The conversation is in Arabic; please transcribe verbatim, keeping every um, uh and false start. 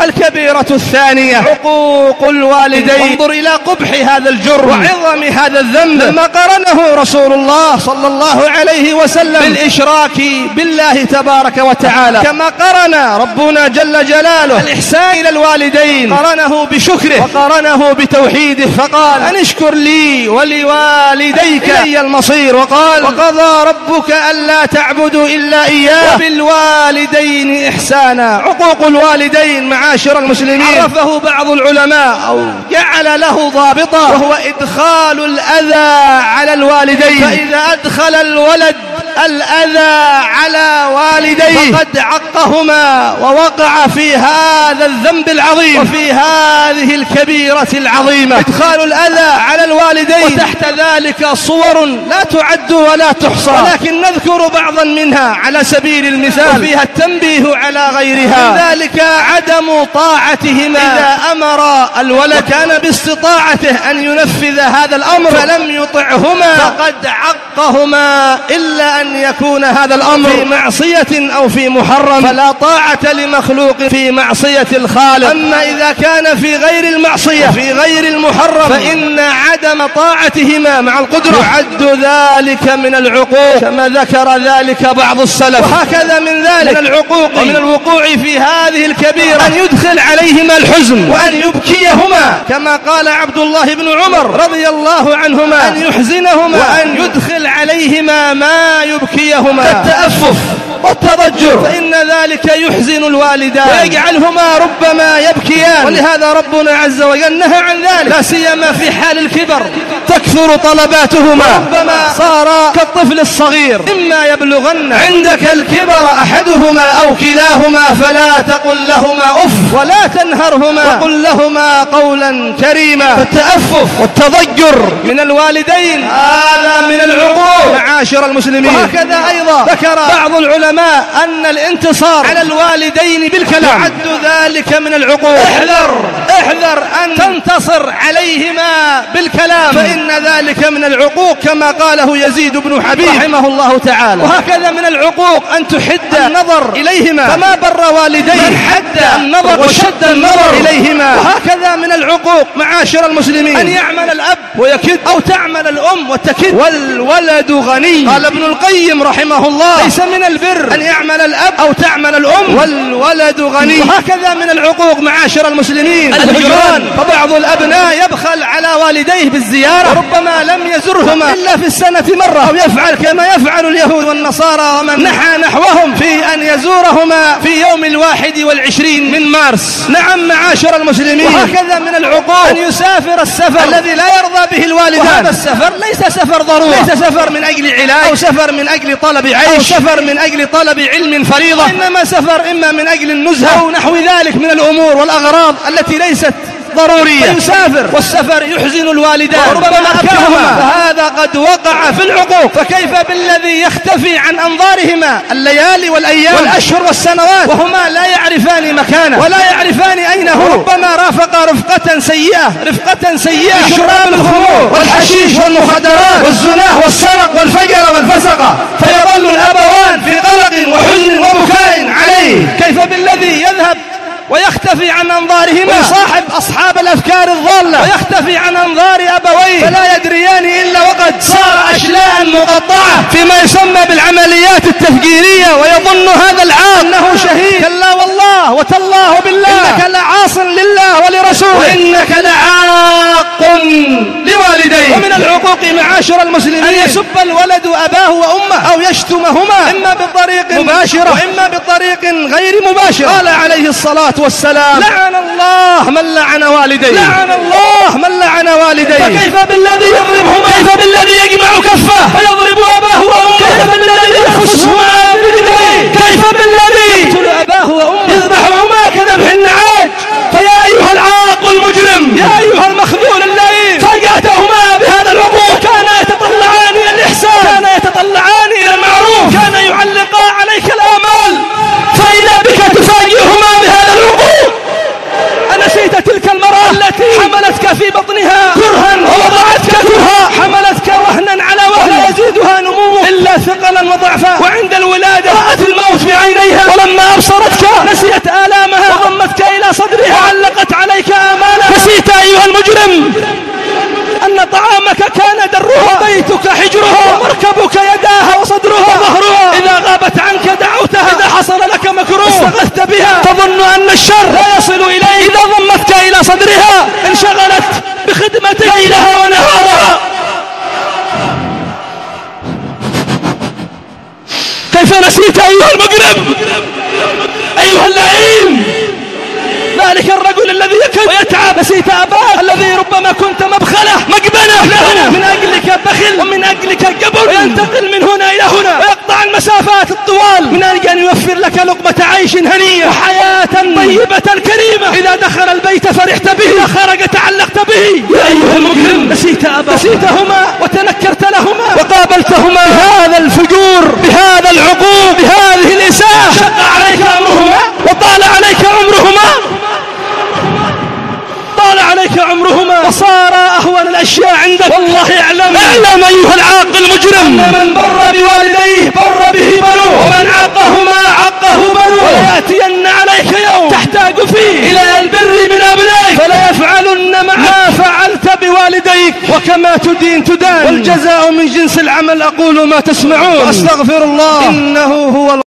الكبيرة الثانية عقوق الوالدين. انظر إلى قبح هذا الجرم وعظم هذا الذنب لما قرنه رسول الله صلى الله عليه وسلم بالإشراك بالله تبارك وتعالى، كما قرن ربنا جل جلاله الإحسان إلى الوالدين قرنه بشكره وقرنه بتوحيده، فقال أن اشكر لي ولوالديك إلي المصير، وقال وقضى ربك ألا تعبدوا إلا إياه وبالوالدين إحسانا. عقوق الوالدين معاشر المسلمين عرفه بعض العلماء أو جعل له ضابطا، وهو إدخال الأذى على الوالدين، فإذا أدخل الولد الأذى على والديه فقد عقهما ووقع في هذا الذنب العظيم وفي هذه الكبيرة العظيمة. إدخال الأذى على الوالدين، وتحت ذلك صور لا تعد ولا تحصى، ولكن نذكر بعضا منها على سبيل المثال وفيها التنبيه على غيرها. من ذلك عدم طاعتهما إذا أمر الولد كان باستطاعته أن ينفذ هذا الأمر فلم يطعهما فقد عقهما، إلا أن يكون هذا الأمر في معصية أو في محرم، فلا طاعة لمخلوق في معصية الخالق. أما إذا كان في غير المعصية في غير المحرم فإن عدم طاعتهما مع القدرة يعد ذلك من العقوق، كما ذكر ذلك بعض السلف. وهكذا من ذلك من العقوق ومن الوقوع في هذه الكبيرة أن يدخل عليهما الحزن وأن يبكيهما، كما قال عبد الله بن عمر رضي الله عنهما أن يحزنهما وأن يدخل عليهما ما يبكيهما، التأفف والتضجر، فإن ذلك يحزن الوالدان ويجعلهما ربما يبكيان. ولهذا ربنا عز وجل نهى عن ذلك، لا سيما في حال الكبر تكثر طلباتهما، ربما صار كالطفل الصغير. إما يبلغن عندك الكبر أحدهما أو كلاهما فلا تقل لهما أف ولا تنهرهما وقل لهما قولا كريما. فالتأفف والتضجر من الوالدين هذا من العقوق معاشر المسلمين. وهكذا أيضا ذكر بعض العلماء أن الانتصار على الوالدين بالكلام يعد ذلك من العقوق. احذر احذر أن تنتصر عليهما بالكلام، فإن ذلك من العقوق، كما قاله يزيد بن حبيب رحمه الله تعالى. وهكذا من العقوق أن تحد النظر إليهما، فما بر والديه حد النظر وشد النظر إليهما. وهكذا من العقوق معاشر المسلمين أن يعمل الأب ويكد أو تعمل الأم وتكد والولد غني. قال ابن القيم رحمه الله ليس من البر أن يعمل الأب أو تعمل الأم والولد غني. وهكذا من العقوق معاشر المسلمين الهجران، فبعض الأبناء يبخل على والديه بالزيارة وربما لم يزرهما إلا في السنة مرة، أو يفعل كما يفعل اليهود والنصارى ومن نحى نحوهم في أن يزورهما في يوم الواحد والعشرين من مارس. نعم معاشر المسلمين. وهكذا من العقوق أن يسافر السفر الذي لا يرضى به الوالدان، وهذا السفر ليس سفر ضرورة، ليس سفر من أجل علاج أو سفر من أجل طلب عيش أو سفر من أجل طلب علم فريضة، إنما سفر إما من أجل النزهة أو نحو ذلك من الأمور والأغراض التي ليست ضرورية، فيسافر والسفر يحزن الوالدان وربما أبكاهما، فهذا قد وقع في العقوق. فكيف بالذي يختفي عن أنظارهما الليالي والأيام والأشهر والسنوات وهما لا يعرفان مكانه ولا يعرفان أين هو، ربما رافق رفقة سيئة رفقة سيئة شراب الخمور والحشيش والمخدرات والزنا والسرق والفجر والفسقة، فيظل الأبوان في قلق وحزن وبكاء عليه. كيف بالذي يذهب ويختفي عن أنظارهما ويصاحب أصحاب الأفكار الضالة ويختفي عن أنظار أبويه، فلا يدريان إلا وقد صار أشلاء مقطعة فيما يسمى بالعمليات التفجيرية، ويظن هذا العاق أنه شهيد. كلا والله وتالله بالله إنك لعاص لله ولرسوله وإنك لعاق لوالديه. ومن العقوق معاشر المسلمين أن يسب الولد أباه وأمه أو يشتمهما، إما بطريق مباشرة وإما بطريق غير مباشرة. قال عليه الصلاة والسلام لعن الله من لعن والديه، لعن الله من لعن والديه. فكيف بالذي يضربهما، كيف بالذي يجمع كفه فيضرب أباه وأمه، كيف بالذي يخصهما بيديه، كيف بالذي يقتل أباه وأمه يذبحهما كذبح النعاج. فيا أيها العاق المجرم، يا أيها المخذول اللئيم، فاجأتهما بهذا العقوق. كان يتطلعان إلى الإحسان، كان يتطلعان إلى المعروف، كان يعلقا عليك الآمال، فإذا بك تفاجئهما بهذا العقوق. أنسيت تلك المرأة التي حملتك في بطنها كرها ووضعتك كرها، حملتك وهنا على وهن، لا يزيدها نموه إلا ثقلا وضعفا، وعند الولادة إلى صدرها وعلقت عليك آمالها. نسيت أيها المجرم أن طعامك كان درها، وبيتك حجرها، ومركبك يداها وصدرها وظهرها. إذا غابت عنك دعوتها، إذا حصل لك مكروه استغثت بها. تظن أن الشر لا يصل إليك، إذا ضمتك إلى صدرها انشغلت بخدمة ليلها ونهارها. كيف نسيت أيها المجرم، أيها اللعين، ذلك الرجل الذي يكد ويتعب؟ نسيت أباك الذي ربما كنت مبخله مجبنه له، من أجلك بخل ومن أجلك جبر، وينتقل من هنا إلى هنا ويقطع المسافات الطوال من أجل أن يوفر لك لقمة عيش هنية وحياة طيبة كريمة. إذا دخل البيت فرحت به، إذا خرج تعلقت به. يا أيها المجرم، نسيت أباك، نسيتهما وتنكرت لهما وقابلتهما بهذا الفجور، بهذا العقوق، بهذه الإساءة. شق عليك أمرهما وطال عليك عمرهما، طال عليك عمرهما وصار أهون الأشياء عندك. والله اعلم، اعلم أيها العاق المجرم، من بر بوالديه بر به بنوه، ومن عقهما عقه بنوه. ويأتين عليك يوم تحتاج فيه إلى البر من أبنائك، فلا يفعلن ما فعلت بوالديك، وكما تدين تدان، والجزاء من جنس العمل. أقول ما تسمعون، أستغفر الله إنه هو